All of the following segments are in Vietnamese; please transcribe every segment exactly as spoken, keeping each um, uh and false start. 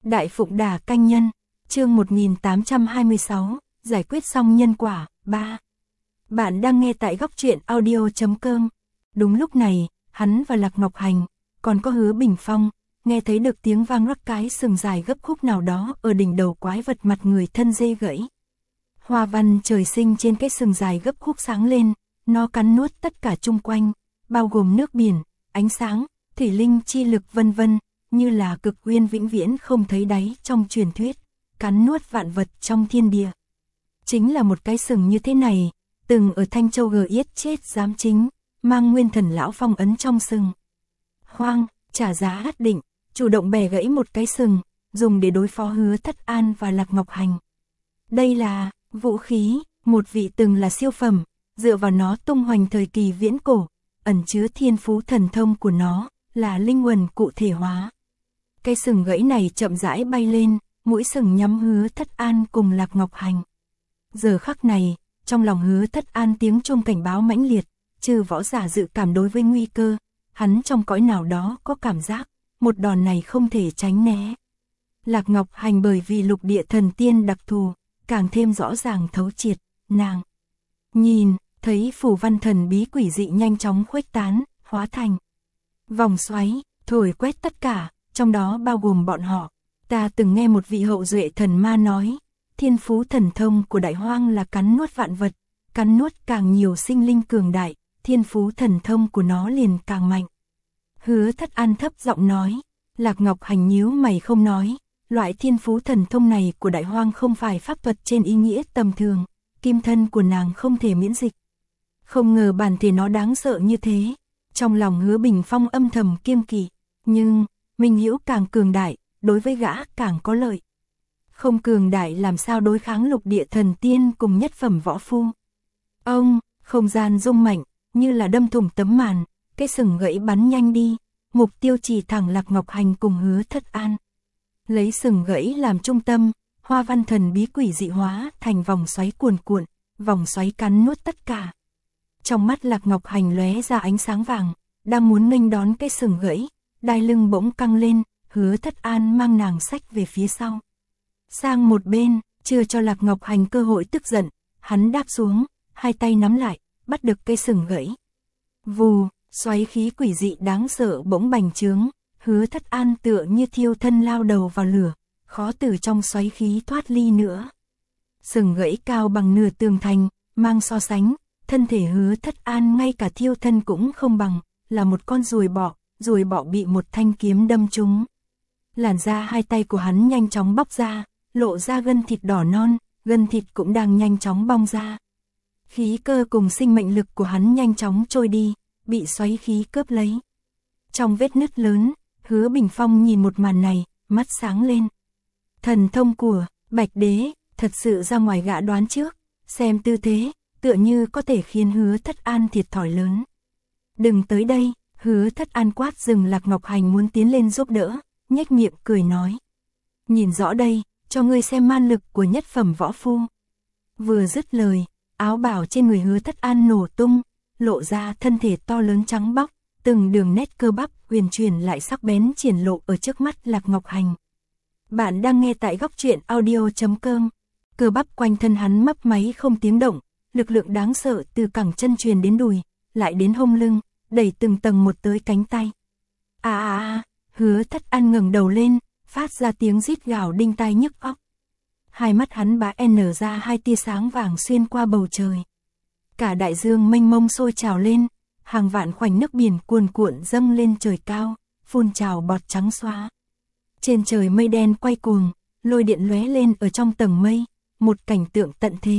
Đại Phụng Đà Canh Nhân, chương một nghìn tám trăm hai mươi sáu, giải quyết xong nhân quả, ba. Bạn đang nghe tại góc truyện audio chấm com. Đúng lúc này, hắn và Lạc Ngọc Hành, còn có Hứa Bình Phong, nghe thấy được tiếng vang rắc cái sừng dài gấp khúc nào đó ở đỉnh đầu quái vật mặt người thân dê gãy. Hoa văn trời sinh trên cái sừng dài gấp khúc sáng lên, nó cắn nuốt tất cả chung quanh, bao gồm nước biển, ánh sáng, thủy linh chi lực vân vân, như là cực uyên vĩnh viễn không thấy đáy trong truyền thuyết, cắn nuốt vạn vật trong thiên địa. Chính là một cái sừng như thế này, từng ở Thanh Châu gờ yết chết giám chính, mang nguyên thần lão phong ấn trong sừng. Hoang, trả giá hát định, chủ động bẻ gãy một cái sừng, dùng để đối phó Hứa Thất An và Lạc Ngọc Hành. Đây là vũ khí, một vị từng là siêu phẩm, dựa vào nó tung hoành thời kỳ viễn cổ, ẩn chứa thiên phú thần thông của nó, là linh hồn cụ thể hóa. Cây sừng gãy này chậm rãi bay lên, mũi sừng nhắm Hứa Thất An cùng Lạc Ngọc Hành. Giờ khắc này, trong lòng Hứa Thất An tiếng chuông cảnh báo mãnh liệt, trừ võ giả dự cảm đối với nguy cơ, hắn trong cõi nào đó có cảm giác, một đòn này không thể tránh né. Lạc Ngọc Hành bởi vì lục địa thần tiên đặc thù, càng thêm rõ ràng thấu triệt, nàng nhìn, thấy phù văn thần bí quỷ dị nhanh chóng khuếch tán, hóa thành vòng xoáy, thổi quét tất cả, trong đó bao gồm bọn họ. Ta từng nghe một vị hậu duệ thần ma nói, thiên phú thần thông của Đại Hoang là cắn nuốt vạn vật, cắn nuốt càng nhiều sinh linh cường đại, thiên phú thần thông của nó liền càng mạnh. Hứa Thất An thấp giọng nói, Lạc Ngọc Hành nhíu mày không nói, loại thiên phú thần thông này của Đại Hoang không phải pháp thuật trên ý nghĩa tầm thường, kim thân của nàng không thể miễn dịch. Không ngờ bản thể nó đáng sợ như thế, trong lòng Hứa Bình Phong âm thầm kiêng kỵ, nhưng Minh Hữu càng cường đại, đối với gã càng có lợi. Không cường đại làm sao đối kháng lục địa thần tiên cùng nhất phẩm võ phu. Ông, không gian rung mạnh, như là đâm thủng tấm màn, cái sừng gãy bắn nhanh đi, mục tiêu chỉ thẳng Lạc Ngọc Hành cùng Hứa Thất An. Lấy sừng gãy làm trung tâm, hoa văn thần bí quỷ dị hóa thành vòng xoáy cuồn cuộn, vòng xoáy cắn nuốt tất cả. Trong mắt Lạc Ngọc Hành lóe ra ánh sáng vàng, đang muốn nghênh đón cái sừng gãy, đai lưng bỗng căng lên, Hứa Thất An mang nàng xách về phía sau. Sang một bên, chưa cho Lạc Ngọc Hành cơ hội tức giận, hắn đáp xuống, hai tay nắm lại, bắt được cây sừng gãy. Vù, xoáy khí quỷ dị đáng sợ bỗng bành trướng, Hứa Thất An tựa như thiêu thân lao đầu vào lửa, khó từ trong xoáy khí thoát ly nữa. Sừng gãy cao bằng nửa tường thành, mang so sánh, thân thể Hứa Thất An ngay cả thiêu thân cũng không bằng, là một con ruồi bọ, ruồi bọ bị một thanh kiếm đâm trúng. Làn da hai tay của hắn nhanh chóng bóc ra, lộ ra gân thịt đỏ non, gân thịt cũng đang nhanh chóng bong ra. Khí cơ cùng sinh mệnh lực của hắn nhanh chóng trôi đi, bị xoáy khí cướp lấy. Trong vết nứt lớn, Hứa Bình Phong nhìn một màn này, mắt sáng lên. Thần thông của Bạch Đế, thật sự ra ngoài gã đoán trước, xem tư thế, tựa như có thể khiến Hứa Thất An thiệt thòi lớn. Đừng tới đây, Hứa Thất An quát dừng Lạc Ngọc Hành muốn tiến lên giúp đỡ, nhếch miệng cười nói. Nhìn rõ đây, cho ngươi xem man lực của nhất phẩm võ phu. Vừa dứt lời, áo bào trên người Hứa Thất An nổ tung, lộ ra thân thể to lớn trắng bóc, từng đường nét cơ bắp huyền chuyển lại sắc bén triển lộ ở trước mắt Lạc Ngọc Hành. Bạn đang nghe tại góc truyện audio chấm com. Cơ bắp quanh thân hắn mấp máy không tiếng động, lực lượng đáng sợ từ cẳng chân truyền đến đùi, lại đến hông lưng, đẩy từng tầng một tới cánh tay. À à à, Hứa Thất An ngẩng đầu lên, phát ra tiếng rít gào đinh tai nhức óc. Hai mắt hắn bá nở ra hai tia sáng vàng xuyên qua bầu trời. Cả đại dương mênh mông sôi trào lên, hàng vạn khoảnh nước biển cuồn cuộn dâng lên trời cao, phun trào bọt trắng xóa. Trên trời mây đen quay cuồng, lôi điện lóe lên ở trong tầng mây, một cảnh tượng tận thế.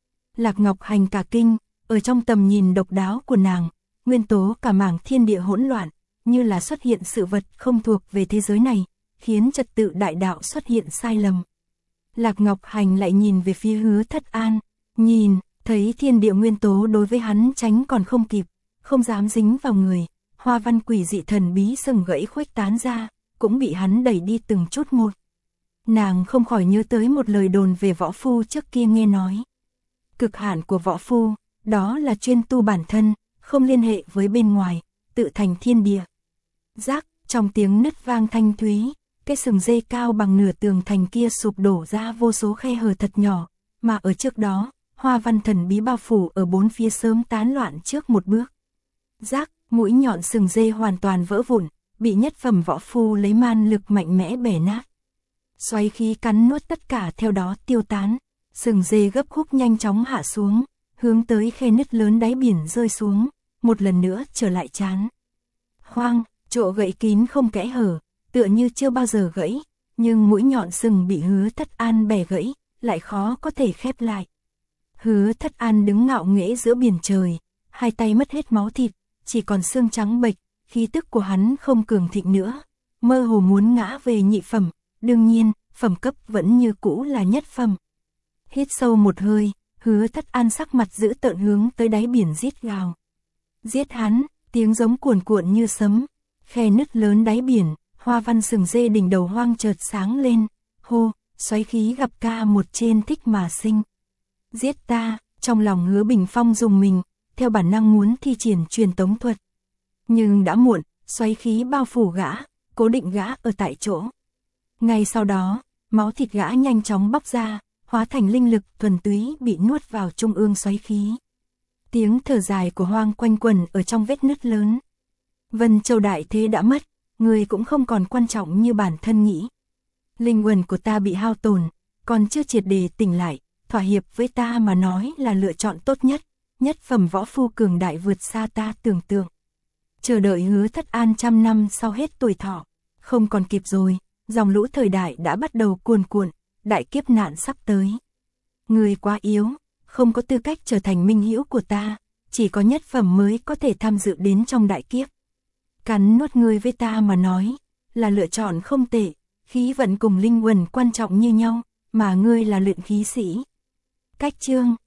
Lạc Ngọc Hành cả kinh, ở trong tầm nhìn độc đáo của nàng, nguyên tố cả mảng thiên địa hỗn loạn, như là xuất hiện sự vật không thuộc về thế giới này, khiến trật tự đại đạo xuất hiện sai lầm. Lạc Ngọc Hành lại nhìn về phía Hứa Thất An, nhìn, thấy thiên địa nguyên tố đối với hắn tránh còn không kịp, không dám dính vào người, hoa văn quỷ dị thần bí sừng gãy khuếch tán ra, cũng bị hắn đẩy đi từng chút một. Nàng không khỏi nhớ tới một lời đồn về võ phu trước kia nghe nói. Cực hạn của võ phu, đó là chuyên tu bản thân, không liên hệ với bên ngoài, tự thành thiên địa. Rác, trong tiếng nứt vang thanh thúy, cái sừng dê cao bằng nửa tường thành kia sụp đổ ra vô số khe hở thật nhỏ, mà ở trước đó, hoa văn thần bí bao phủ ở bốn phía sớm tán loạn trước một bước. Rác, mũi nhọn sừng dê hoàn toàn vỡ vụn, bị nhất phẩm võ phu lấy man lực mạnh mẽ bẻ nát. Xoáy khí cắn nuốt tất cả theo đó tiêu tán, sừng dê gấp khúc nhanh chóng hạ xuống, hướng tới khe nứt lớn đáy biển rơi xuống, một lần nữa trở lại chán. Hoang, chỗ gãy kín không kẽ hở, tựa như chưa bao giờ gãy, nhưng mũi nhọn sừng bị Hứa Thất An bẻ gãy, lại khó có thể khép lại. Hứa Thất An đứng ngạo nghễ giữa biển trời, hai tay mất hết máu thịt, chỉ còn xương trắng bệch, khí tức của hắn không cường thịnh nữa, mơ hồ muốn ngã về nhị phẩm, đương nhiên, phẩm cấp vẫn như cũ là nhất phẩm. Hít sâu một hơi, Hứa Thất An sắc mặt dữ tợn hướng tới đáy biển rít gào. Giết hắn, tiếng giống cuồn cuộn như sấm, khe nứt lớn đáy biển, hoa văn sừng dê đỉnh đầu hoang chợt sáng lên, hô, xoáy khí gặp ca một trên thích mà sinh. Giết ta, trong lòng Hứa Bình Phong dùng mình, theo bản năng muốn thi triển truyền tống thuật. Nhưng đã muộn, xoáy khí bao phủ gã, cố định gã ở tại chỗ. Ngay sau đó, máu thịt gã nhanh chóng bóc ra, hóa thành linh lực thuần túy bị nuốt vào trung ương xoáy khí. Tiếng thở dài của hoang quanh quẩn ở trong vết nứt lớn. Vân Châu đại thế đã mất, người cũng không còn quan trọng như bản thân nghĩ. Linh hồn của ta bị hao tổn, còn chưa triệt để tỉnh lại, thỏa hiệp với ta mà nói là lựa chọn tốt nhất, nhất phẩm võ phu cường đại vượt xa ta tưởng tượng. Chờ đợi Hứa Thất An trăm năm sau hết tuổi thọ, không còn kịp rồi, dòng lũ thời đại đã bắt đầu cuồn cuộn, đại kiếp nạn sắp tới. Người quá yếu, không có tư cách trở thành minh hữu của ta, chỉ có nhất phẩm mới có thể tham dự đến trong đại kiếp. Cắn nuốt ngươi với ta mà nói, là lựa chọn không tệ, khí vận cùng linh hồn quan trọng như nhau, mà ngươi là luyện khí sĩ. Cách chương